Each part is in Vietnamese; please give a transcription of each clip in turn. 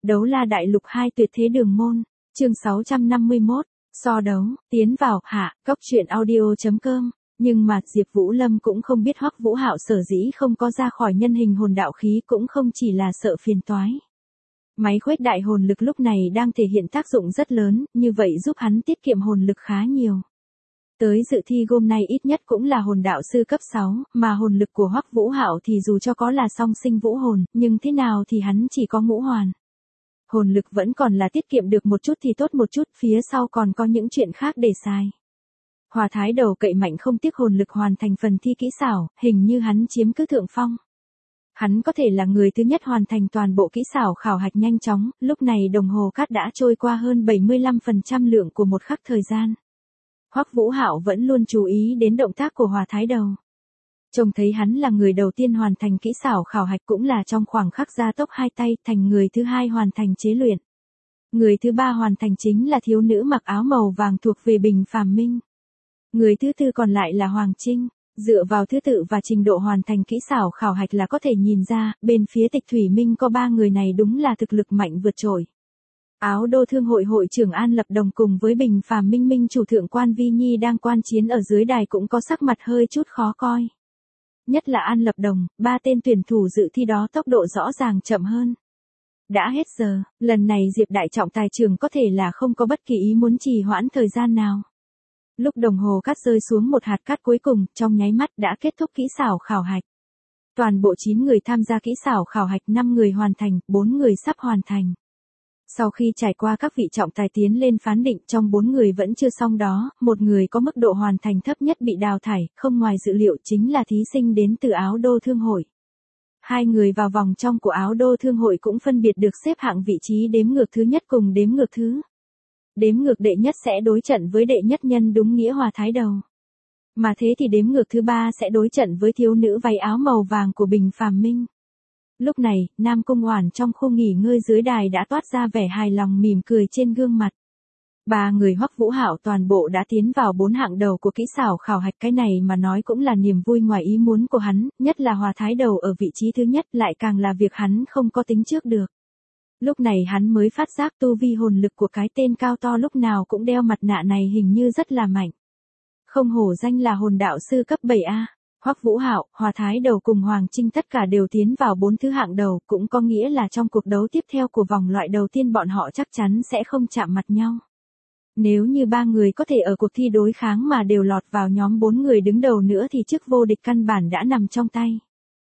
Đấu la đại lục 2 tuyệt thế đường môn, chương 651, so đấu, tiến vào, hạ, cốc truyện audio.com. Nhưng mà Diệp Vũ Lâm cũng không biết Hoắc Vũ Hạo sở dĩ không có ra khỏi nhân hình hồn đạo khí cũng không chỉ là sợ phiền toái. Máy khuếch đại hồn lực lúc này đang thể hiện tác dụng rất lớn, như vậy giúp hắn tiết kiệm hồn lực khá nhiều. Tới dự thi hôm nay ít nhất cũng là hồn đạo sư cấp 6, mà hồn lực của Hoắc Vũ Hạo thì dù cho có là song sinh vũ hồn, nhưng thế nào thì hắn chỉ có ngũ hoàn. Hồn lực vẫn còn là tiết kiệm được một chút thì tốt một chút, phía sau còn có những chuyện khác để xài. Hòa Thái Đầu cậy mạnh không tiếc hồn lực hoàn thành phần thi kỹ xảo, hình như hắn chiếm cứ thượng phong. Hắn có thể là người thứ nhất hoàn thành toàn bộ kỹ xảo khảo hạch nhanh chóng, lúc này đồng hồ cát đã trôi qua hơn 75% lượng của một khắc thời gian. Hoắc Vũ Hạo vẫn luôn chú ý đến động tác của Hòa Thái Đầu. Trông thấy hắn là người đầu tiên hoàn thành kỹ xảo khảo hạch cũng là trong khoảng khắc gia tốc hai tay, thành người thứ hai hoàn thành chế luyện. Người thứ ba hoàn thành chính là thiếu nữ mặc áo màu vàng thuộc về Bình Phàm Minh. Người thứ tư còn lại là Hoàng Trinh. Dựa vào thứ tự và trình độ hoàn thành kỹ xảo khảo hạch là có thể nhìn ra, bên phía Tịch Thủy Minh có ba người này đúng là thực lực mạnh vượt trội. Áo Đô Thương hội hội trưởng An Lập Đồng cùng với Bình Phàm Minh Minh chủ thượng quan Vi Nhi đang quan chiến ở dưới đài cũng có sắc mặt hơi chút khó coi. Nhất là An Lập Đồng, ba tên tuyển thủ dự thi đó tốc độ rõ ràng chậm hơn. Đã hết giờ, lần này Diệp đại trọng tài trưởng có thể là không có bất kỳ ý muốn trì hoãn thời gian nào. Lúc đồng hồ cát rơi xuống một hạt cát cuối cùng, trong nháy mắt đã kết thúc kỹ xảo khảo hạch. Toàn bộ 9 người tham gia kỹ xảo khảo hạch, 5 người hoàn thành, 4 người sắp hoàn thành. Sau khi trải qua các vị trọng tài tiến lên phán định, trong 4 người vẫn chưa xong đó, một người có mức độ hoàn thành thấp nhất bị đào thải, không ngoài dự liệu chính là thí sinh đến từ Áo Đô Thương hội. 2 người vào vòng trong của Áo Đô Thương hội cũng phân biệt được xếp hạng vị trí đếm ngược thứ nhất cùng đếm ngược thứ. Đếm ngược đệ nhất sẽ đối trận với đệ nhất nhân đúng nghĩa Hòa Thái Đầu. Mà thế thì đếm ngược thứ ba sẽ đối trận với thiếu nữ váy áo màu vàng của Bình Phàm Minh. Lúc này, Nam Cung Oản trong khu nghỉ ngơi dưới đài đã toát ra vẻ hài lòng mỉm cười trên gương mặt. Ba người Hoắc Vũ Hạo toàn bộ đã tiến vào 4 hạng đầu của kỹ xảo khảo hạch, cái này mà nói cũng là niềm vui ngoài ý muốn của hắn, nhất là Hòa Thái Đầu ở vị trí thứ nhất lại càng là việc hắn không có tính trước được. Lúc này hắn mới phát giác tu vi hồn lực của cái tên cao to lúc nào cũng đeo mặt nạ này hình như rất là mạnh. Không hổ danh là hồn đạo sư cấp 7A. Hoắc Vũ Hạo, Hòa Thái Đầu cùng Hoàng Trinh tất cả đều tiến vào 4 thứ hạng đầu, cũng có nghĩa là trong cuộc đấu tiếp theo của vòng loại đầu tiên bọn họ chắc chắn sẽ không chạm mặt nhau. Nếu như ba người có thể ở cuộc thi đối kháng mà đều lọt vào nhóm 4 người đứng đầu nữa thì chức vô địch căn bản đã nằm trong tay.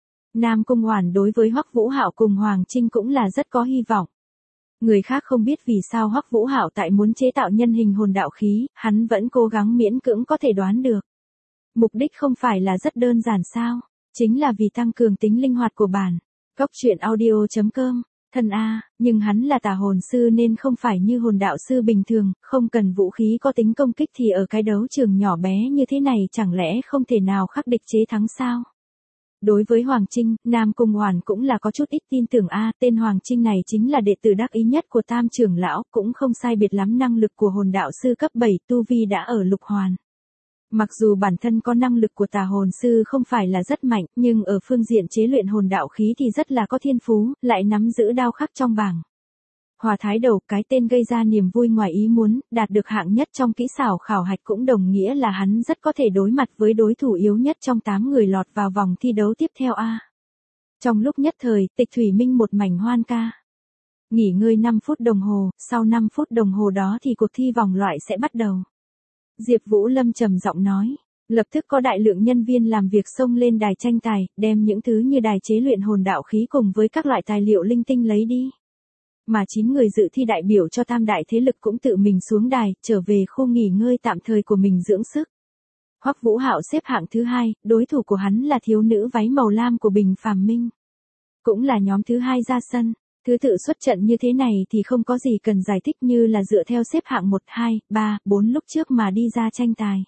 Nam Cung Oản đối với Hoắc Vũ Hạo cùng Hoàng Trinh cũng là rất có hy vọng. Người khác không biết vì sao Hoắc Vũ Hạo tại muốn chế tạo nhân hình hồn đạo khí, hắn vẫn cố gắng miễn cưỡng có thể đoán được. Mục đích không phải là rất đơn giản sao? Chính là vì tăng cường tính linh hoạt của bản. Cốc truyện audio.com. Thần A, nhưng hắn là tà hồn sư nên không phải như hồn đạo sư bình thường, không cần vũ khí có tính công kích thì ở cái đấu trường nhỏ bé như thế này chẳng lẽ không thể nào khắc địch chế thắng sao? Đối với Hoàng Trinh, Nam Cung Oản cũng là có chút ít tin tưởng tên Hoàng Trinh này chính là đệ tử đắc ý nhất của Tam trưởng lão, cũng không sai biệt lắm năng lực của hồn đạo sư cấp 7, tu vi đã ở lục hoàn. Mặc dù bản thân có năng lực của tà hồn sư không phải là rất mạnh, nhưng ở phương diện chế luyện hồn đạo khí thì rất là có thiên phú, lại nắm giữ đao khắc trong bảng. Hòa Thái Đầu, cái tên gây ra niềm vui ngoài ý muốn, đạt được hạng nhất trong kỹ xảo khảo hạch cũng đồng nghĩa là hắn rất có thể đối mặt với đối thủ yếu nhất trong 8 người lọt vào vòng thi đấu tiếp theo A. Trong lúc nhất thời, Tịch Thủy Minh một mảnh hoan ca. Nghỉ ngơi 5 phút đồng hồ, sau 5 phút đồng hồ đó thì cuộc thi vòng loại sẽ bắt đầu. Diệp Vũ Lâm trầm giọng nói. Lập tức có đại lượng nhân viên làm việc xông lên đài tranh tài, đem những thứ như đài chế luyện hồn đạo khí cùng với các loại tài liệu linh tinh lấy đi. Mà 9 người dự thi đại biểu cho tam đại thế lực cũng tự mình xuống đài, trở về khu nghỉ ngơi tạm thời của mình dưỡng sức. Hoắc Vũ Hạo xếp hạng thứ 2, đối thủ của hắn là thiếu nữ váy màu lam của Bình Phàm Minh. Cũng là nhóm thứ 2 ra sân. Thứ tự xuất trận như thế này thì không có gì cần giải thích như là dựa theo xếp hạng 1, 2, 3, 4 lúc trước mà đi ra tranh tài.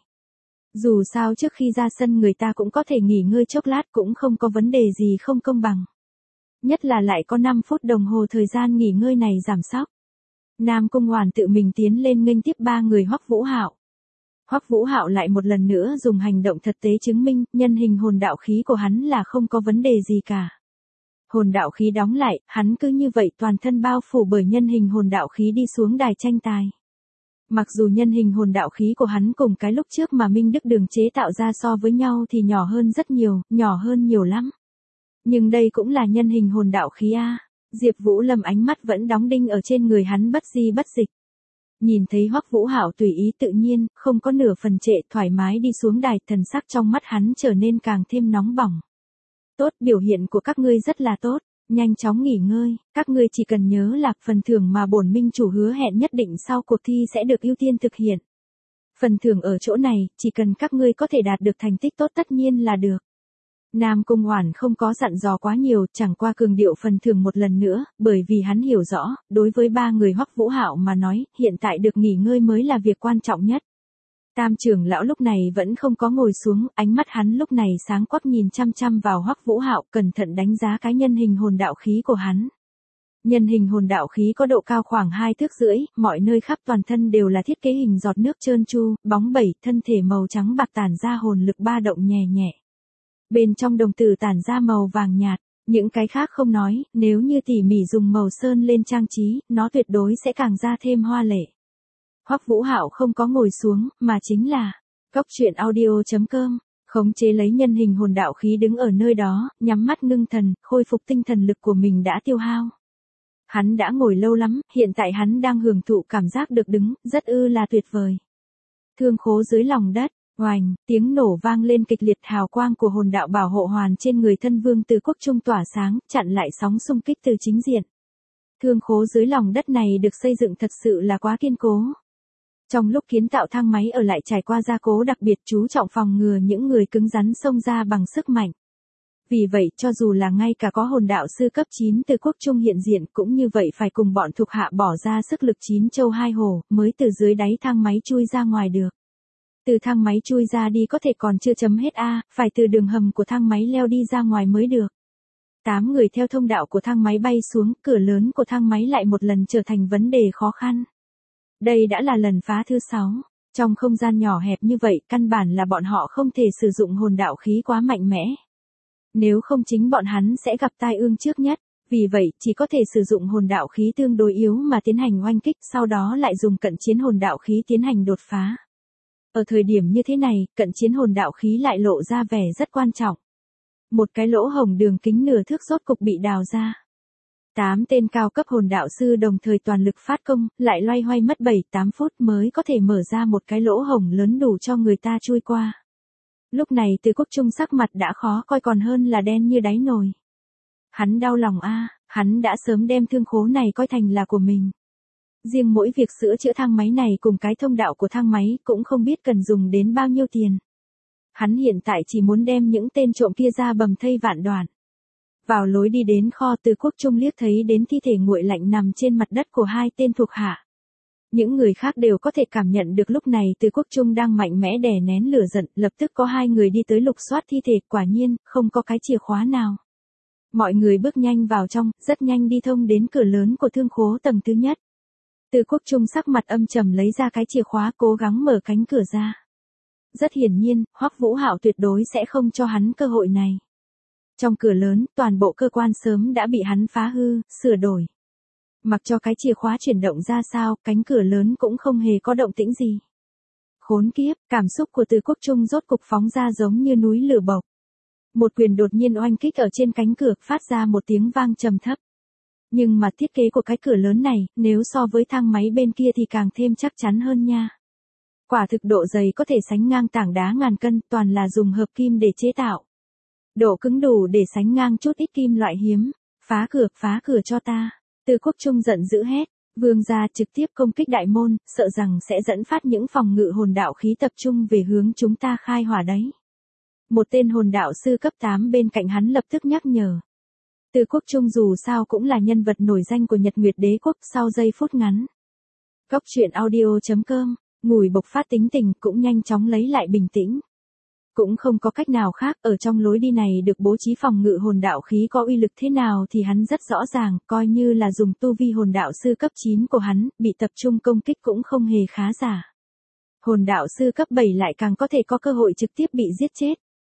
Dù sao trước khi ra sân người ta cũng có thể nghỉ ngơi chốc lát, cũng không có vấn đề gì không công bằng. Nhất là lại có 5 phút đồng hồ thời gian nghỉ ngơi này giảm sóc. Nam Cung Oản tự mình tiến lên nghênh tiếp ba người Hoắc Vũ Hạo. Hoắc Vũ Hạo lại một lần nữa dùng hành động thực tế chứng minh, nhân hình hồn đạo khí của hắn là không có vấn đề gì cả. Hồn đạo khí đóng lại, hắn cứ như vậy toàn thân bao phủ bởi nhân hình hồn đạo khí đi xuống đài tranh tài. Mặc dù nhân hình hồn đạo khí của hắn cùng cái lúc trước mà Minh Đức Đường chế tạo ra so với nhau thì nhỏ hơn rất nhiều, nhỏ hơn nhiều lắm. Nhưng đây cũng là nhân hình hồn đạo khí a. Diệp Vũ Lâm ánh mắt vẫn đóng đinh ở trên người hắn bất di bất dịch. Nhìn thấy Hoắc Vũ Hạo tùy ý tự nhiên, không có nửa phần trệ, thoải mái đi xuống đài, thần sắc trong mắt hắn trở nên càng thêm nóng bỏng. Tốt, biểu hiện của các ngươi rất là tốt, nhanh chóng nghỉ ngơi, các ngươi chỉ cần nhớ là phần thưởng mà bổn minh chủ hứa hẹn nhất định sau cuộc thi sẽ được ưu tiên thực hiện. Phần thưởng ở chỗ này, chỉ cần các ngươi có thể đạt được thành tích tốt tất nhiên là được. Nam Cung Hoản không có dặn dò quá nhiều, chẳng qua cường điệu phần thưởng một lần nữa, bởi vì hắn hiểu rõ, đối với ba người Hoắc Vũ Hạo mà nói, hiện tại được nghỉ ngơi mới là việc quan trọng nhất. Tam trưởng lão lúc này vẫn không có ngồi xuống, ánh mắt hắn lúc này sáng quắc nhìn chăm chăm vào Hoắc Vũ Hạo, cẩn thận đánh giá cái nhân hình hồn đạo khí của hắn. Nhân hình hồn đạo khí có độ cao khoảng 2 thước rưỡi, mọi nơi khắp toàn thân đều là thiết kế hình giọt nước trơn tru, bóng bẩy, thân thể màu trắng bạc tản ra hồn lực ba động nhẹ nhẹ. Bên trong đồng tử tản ra màu vàng nhạt, những cái khác không nói, nếu như tỉ mỉ dùng màu sơn lên trang trí, nó tuyệt đối sẽ càng ra thêm hoa lệ. Hoắc Vũ Hạo không có ngồi xuống, mà chính là coctruyện.audio.com, khống chế lấy nhân hình hồn đạo khí đứng ở nơi đó, nhắm mắt ngưng thần, khôi phục tinh thần lực của mình đã tiêu hao. Hắn đã ngồi lâu lắm, hiện tại hắn đang hưởng thụ cảm giác được đứng, rất là tuyệt vời. Thương khố dưới lòng đất, oành, tiếng nổ vang lên kịch liệt, hào quang của hồn đạo bảo hộ hoàn trên người thân Vương Từ Quốc Trung tỏa sáng, chặn lại sóng xung kích từ chính diện. Thương khố dưới lòng đất này được xây dựng thật sự là quá kiên cố. Trong lúc kiến tạo thang máy ở lại trải qua gia cố đặc biệt chú trọng phòng ngừa những người cứng rắn xông ra bằng sức mạnh. Vì vậy cho dù là ngay cả có hồn đạo sư cấp 9 Từ Quốc Trung hiện diện cũng như vậy phải cùng bọn thuộc hạ bỏ ra sức lực 9 châu 2 hổ mới từ dưới đáy thang máy chui ra ngoài được. Từ thang máy chui ra đi có thể còn chưa chấm hết phải từ đường hầm của thang máy leo đi ra ngoài mới được. 8 người theo thông đạo của thang máy bay xuống, cửa lớn của thang máy lại một lần trở thành vấn đề khó khăn. Đây đã là lần phá thứ 6. Trong không gian nhỏ hẹp như vậy, căn bản là bọn họ không thể sử dụng hồn đạo khí quá mạnh mẽ. Nếu không chính bọn hắn sẽ gặp tai ương trước nhất, vì vậy chỉ có thể sử dụng hồn đạo khí tương đối yếu mà tiến hành oanh kích, sau đó lại dùng cận chiến hồn đạo khí tiến hành đột phá. Ở thời điểm như thế này, cận chiến hồn đạo khí lại lộ ra vẻ rất quan trọng. Một cái lỗ hổng đường kính nửa thước rốt cục bị đào ra. 8 tên cao cấp hồn đạo sư đồng thời toàn lực phát công, lại loay hoay mất 7-8 phút mới có thể mở ra một cái lỗ hổng lớn đủ cho người ta chui qua. Lúc này Từ Quốc Trung sắc mặt đã khó coi còn hơn là đen như đáy nồi. Hắn đau lòng hắn đã sớm đem thương khố này coi thành là của mình. Riêng mỗi việc sửa chữa thang máy này cùng cái thông đạo của thang máy cũng không biết cần dùng đến bao nhiêu tiền. Hắn hiện tại chỉ muốn đem những tên trộm kia ra bầm thây vạn đoạn. Vào lối đi đến kho, Từ Quốc Trung liếc thấy đến thi thể nguội lạnh nằm trên mặt đất của 2 tên thuộc hạ. Những người khác đều có thể cảm nhận được lúc này Từ Quốc Trung đang mạnh mẽ đè nén lửa giận, lập tức có 2 người đi tới lục soát thi thể, quả nhiên, không có cái chìa khóa nào. Mọi người bước nhanh vào trong, rất nhanh đi thông đến cửa lớn của thương khố tầng thứ nhất. Từ Quốc Trung sắc mặt âm trầm lấy ra cái chìa khóa cố gắng mở cánh cửa ra. Rất hiển nhiên, Hoắc Vũ Hạo tuyệt đối sẽ không cho hắn cơ hội này. Trong cửa lớn, toàn bộ cơ quan sớm đã bị hắn phá hư, sửa đổi. Mặc cho cái chìa khóa chuyển động ra sao, cánh cửa lớn cũng không hề có động tĩnh gì. Khốn kiếp, cảm xúc của Từ Quốc Trung rốt cục phóng ra giống như núi lửa bộc. Một quyền đột nhiên oanh kích ở trên cánh cửa, phát ra một tiếng vang trầm thấp. Nhưng mà thiết kế của cái cửa lớn này, nếu so với thang máy bên kia thì càng thêm chắc chắn hơn nha. Quả thực độ dày có thể sánh ngang tảng đá ngàn cân, toàn là dùng hợp kim để chế tạo. Độ cứng đủ để sánh ngang chút ít kim loại hiếm. Phá cửa cho ta. Từ Quốc Trung giận dữ hét. Vương gia trực tiếp công kích đại môn, sợ rằng sẽ dẫn phát những phòng ngự hồn đạo khí tập trung về hướng chúng ta khai hỏa đấy. Một tên hồn đạo sư cấp 8 bên cạnh hắn lập tức nhắc nhở. Từ Quốc Trung dù sao cũng là nhân vật nổi danh của Nhật Nguyệt Đế Quốc. Sau giây phút ngắn, coctruyện.audio.com, ngùi bộc phát tính tình cũng nhanh chóng lấy lại bình tĩnh. Cũng không có cách nào khác, ở trong lối đi này được bố trí phòng ngự hồn đạo khí có uy lực thế nào thì hắn rất rõ ràng, coi như là dùng tu vi hồn đạo sư cấp 9 của hắn, bị tập trung công kích cũng không hề khá giả. Hồn đạo sư cấp 7 lại càng có thể có cơ hội trực tiếp bị giết chết.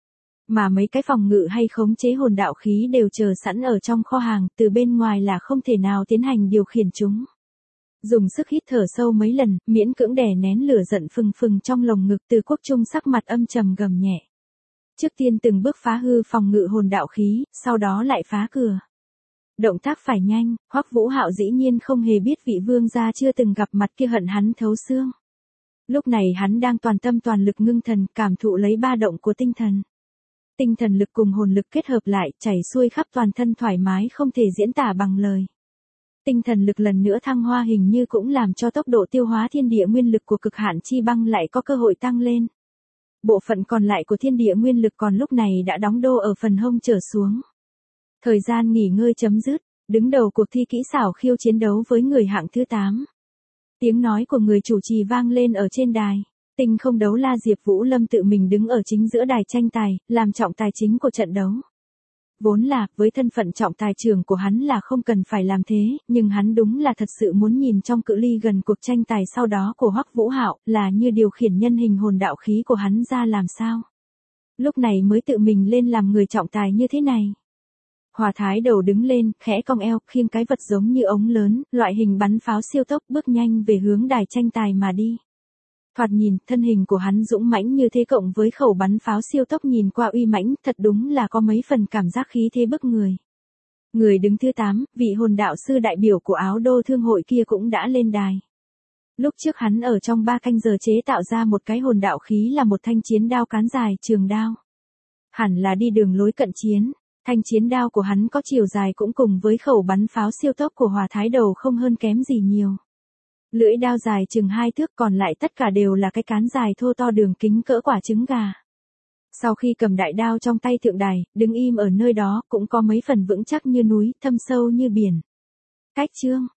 Mà mấy cái phòng ngự hay khống chế hồn đạo khí đều chờ sẵn ở trong kho hàng, từ bên ngoài là không thể nào tiến hành điều khiển chúng. Dùng sức hít thở sâu mấy lần, miễn cưỡng đè nén lửa giận phừng phừng trong lồng ngực, Từ Quốc Trung sắc mặt âm trầm gầm nhẹ. Trước tiên từng bước phá hư phòng ngự hồn đạo khí, sau đó lại phá cửa. Động tác phải nhanh, Hoắc Vũ Hạo dĩ nhiên không hề biết vị vương gia chưa từng gặp mặt kia hận hắn thấu xương. Lúc này hắn đang toàn tâm toàn lực ngưng thần, cảm thụ lấy ba động của tinh thần. Tinh thần lực cùng hồn lực kết hợp lại, chảy xuôi khắp toàn thân thoải mái không thể diễn tả bằng lời. Tinh thần lực lần nữa thăng hoa hình như cũng làm cho tốc độ tiêu hóa thiên địa nguyên lực của cực hạn chi băng lại có cơ hội tăng lên. Bộ phận còn lại của thiên địa nguyên lực còn lúc này đã đóng đô ở phần hông trở xuống. Thời gian nghỉ ngơi chấm dứt, đứng đầu cuộc thi kỹ xảo khiêu chiến đấu với người hạng thứ 8. Tiếng nói của người chủ trì vang lên ở trên đài. Tinh không đấu la Diệp Vũ Lâm tự mình đứng ở chính giữa đài tranh tài, làm trọng tài chính của trận đấu. Vốn là, với thân phận trọng tài trưởng của hắn là không cần phải làm thế, nhưng hắn đúng là thật sự muốn nhìn trong cự ly gần cuộc tranh tài sau đó của Hoắc Vũ Hạo, là như điều khiển nhân hình hồn đạo khí của hắn ra làm sao. Lúc này mới tự mình lên làm người trọng tài như thế này. Hòa Thái Đầu đứng lên, khẽ cong eo, khiêng cái vật giống như ống lớn, loại hình bắn pháo siêu tốc, bước nhanh về hướng đài tranh tài mà đi. Thoạt nhìn, thân hình của hắn dũng mãnh như thế cộng với khẩu bắn pháo siêu tốc nhìn qua uy mãnh, thật đúng là có mấy phần cảm giác khí thế bức người. Người đứng thứ 8, vị hồn đạo sư đại biểu của Áo Đô Thương hội kia cũng đã lên đài. Lúc trước hắn ở trong 3 canh giờ chế tạo ra một cái hồn đạo khí là một thanh chiến đao cán dài trường đao. Hẳn là đi đường lối cận chiến, thanh chiến đao của hắn có chiều dài cũng cùng với khẩu bắn pháo siêu tốc của Hòa Thái Đầu không hơn kém gì nhiều. Lưỡi đao dài chừng 2 thước, còn lại tất cả đều là cái cán dài thô to đường kính cỡ quả trứng gà. Sau khi cầm đại đao trong tay thượng đài, đứng im ở nơi đó cũng có mấy phần vững chắc như núi, thâm sâu như biển. Cách chương,